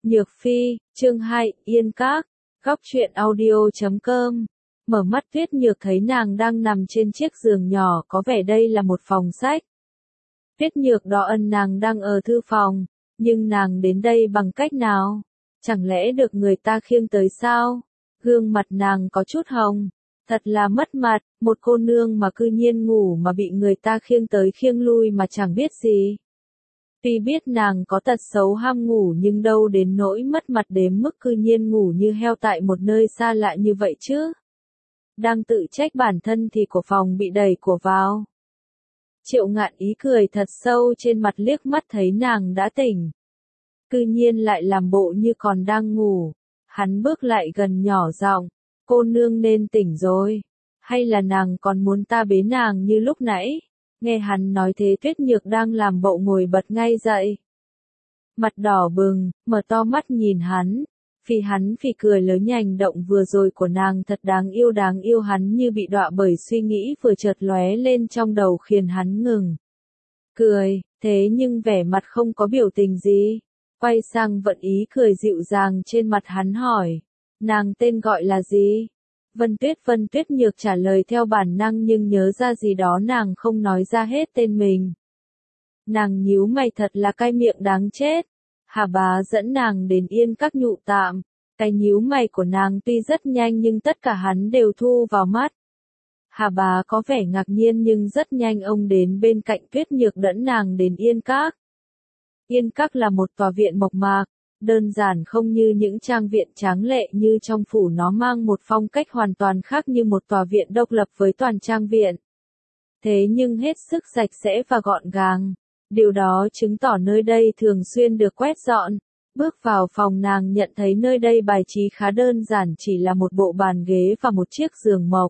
Nhược Phi, chương 2, Yên Các, góc truyện audio.com. Mở mắt Tuyết Nhược thấy nàng đang nằm trên chiếc giường nhỏ, có vẻ đây là một phòng sách. Tuyết Nhược đỏ ân nàng đang ở thư phòng, nhưng nàng đến đây bằng cách nào? Chẳng lẽ được người ta khiêng tới sao? Gương mặt nàng có chút hồng, thật là mất mặt, một cô nương mà cư nhiên ngủ mà bị người ta khiêng tới khiêng lui mà chẳng biết gì. Tuy biết nàng có tật xấu ham ngủ nhưng đâu đến nỗi mất mặt đến mức cư nhiên ngủ như heo tại một nơi xa lạ như vậy chứ. Đang tự trách bản thân thì của phòng bị đẩy của vào. Triệu Ngạn ý cười thật sâu trên mặt liếc mắt thấy nàng đã tỉnh. Cư nhiên lại làm bộ như còn đang ngủ. Hắn bước lại gần nhỏ giọng, cô nương nên tỉnh rồi. Hay là nàng còn muốn ta bế nàng như lúc nãy? Nghe hắn nói thế Tuyết Nhược đang làm bộ ngồi bật ngay dậy. Mặt đỏ bừng, mở to mắt nhìn hắn. Hắn phì cười lớn nhanh động vừa rồi của nàng thật đáng yêu hắn như bị đọa bởi suy nghĩ vừa chợt lóe lên trong đầu khiến hắn ngừng. Cười, thế nhưng vẻ mặt không có biểu tình gì. Quay sang vận ý cười dịu dàng trên mặt hắn hỏi. Nàng tên gọi là gì? Vân Tuyết Nhược trả lời theo bản năng nhưng nhớ ra gì đó nàng không nói ra hết tên mình. Nàng nhíu mày thật là cay miệng đáng chết. Hà bá dẫn nàng đến Yên Các nhụ tạm. Cái nhíu mày của nàng tuy rất nhanh nhưng tất cả hắn đều thu vào mắt. Hà bá có vẻ ngạc nhiên nhưng rất nhanh ông đến bên cạnh Tuyết Nhược dẫn nàng đến Yên Các. Yên Các là một tòa viện mộc mạc, đơn giản không như những trang viện tráng lệ như trong phủ, nó mang một phong cách hoàn toàn khác như một tòa viện độc lập với toàn trang viện. Thế nhưng hết sức sạch sẽ và gọn gàng. Điều đó chứng tỏ nơi đây thường xuyên được quét dọn. Bước vào phòng nàng nhận thấy nơi đây bài trí khá đơn giản, chỉ là một bộ bàn ghế và một chiếc giường mộc.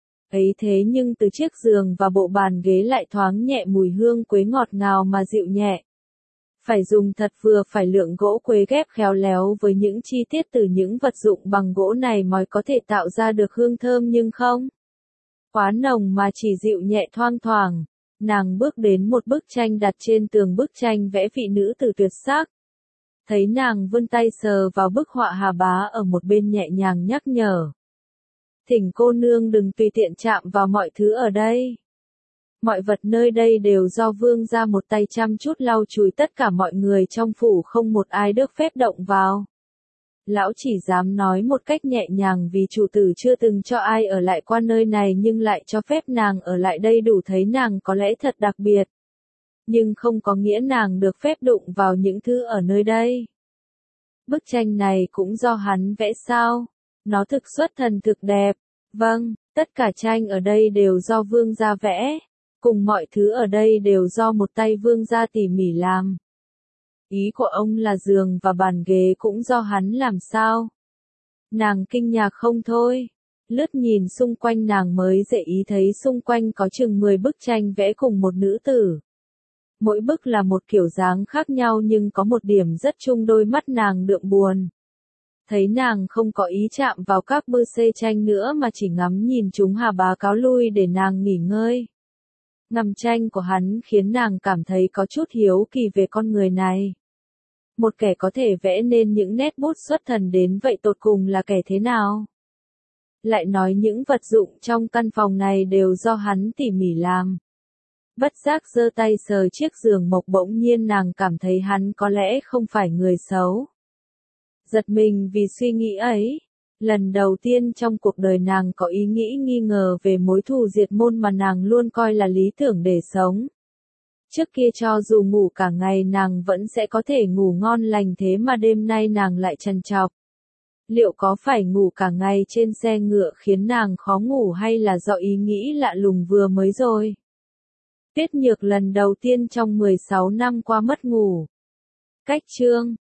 Ấy thế nhưng từ chiếc giường và bộ bàn ghế lại thoáng nhẹ mùi hương quế ngọt ngào mà dịu nhẹ. Phải dùng thật vừa phải lượng gỗ quế ghép khéo léo với những chi tiết từ những vật dụng bằng gỗ này mới có thể tạo ra được hương thơm nhưng không quá nồng mà chỉ dịu nhẹ thoang thoảng. Nàng bước đến một bức tranh đặt trên tường, bức tranh vẽ vị nữ tử tuyệt sắc. Thấy nàng vươn tay sờ vào bức họa, Hà bá ở một bên nhẹ nhàng nhắc nhở. Thỉnh cô nương đừng tùy tiện chạm vào mọi thứ ở đây. Mọi vật nơi đây đều do vương gia một tay chăm chút lau chùi, tất cả mọi người trong phủ không một ai được phép động vào. Lão chỉ dám nói một cách nhẹ nhàng vì chủ tử chưa từng cho ai ở lại qua nơi này nhưng lại cho phép nàng ở lại đây, đủ thấy nàng có lẽ thật đặc biệt. Nhưng không có nghĩa nàng được phép đụng vào những thứ ở nơi đây. Bức tranh này cũng do hắn vẽ sao? Nó thực xuất thần thực đẹp. Vâng, tất cả tranh ở đây đều do vương gia vẽ. Cùng mọi thứ ở đây đều do một tay vương gia tỉ mỉ làm. Ý của ông là giường và bàn ghế cũng do hắn làm sao? Nàng kinh ngạc không thôi. Lướt nhìn xung quanh nàng mới để ý thấy xung quanh có chừng 10 bức tranh vẽ cùng một nữ tử. Mỗi bức là một kiểu dáng khác nhau nhưng có một điểm rất chung, đôi mắt nàng đượm buồn. Thấy nàng không có ý chạm vào các bức tranh nữa mà chỉ ngắm nhìn chúng, Hà bá cáo lui để nàng nghỉ ngơi. Ngắm tranh của hắn khiến nàng cảm thấy có chút hiếu kỳ về con người này. Một kẻ có thể vẽ nên những nét bút xuất thần đến vậy tột cùng là kẻ thế nào? Lại nói những vật dụng trong căn phòng này đều do hắn tỉ mỉ làm. Bất giác giơ tay sờ chiếc giường mộc, bỗng nhiên nàng cảm thấy hắn có lẽ không phải người xấu. Giật mình vì suy nghĩ ấy. Lần đầu tiên trong cuộc đời nàng có ý nghĩ nghi ngờ về mối thù diệt môn mà nàng luôn coi là lý tưởng để sống. Trước kia cho dù ngủ cả ngày nàng vẫn sẽ có thể ngủ ngon lành, thế mà đêm nay nàng lại trằn trọc. Liệu có phải ngủ cả ngày trên xe ngựa khiến nàng khó ngủ hay là do ý nghĩ lạ lùng vừa mới rồi? Tuyết Nhược lần đầu tiên trong 16 năm qua mất ngủ. Cách chương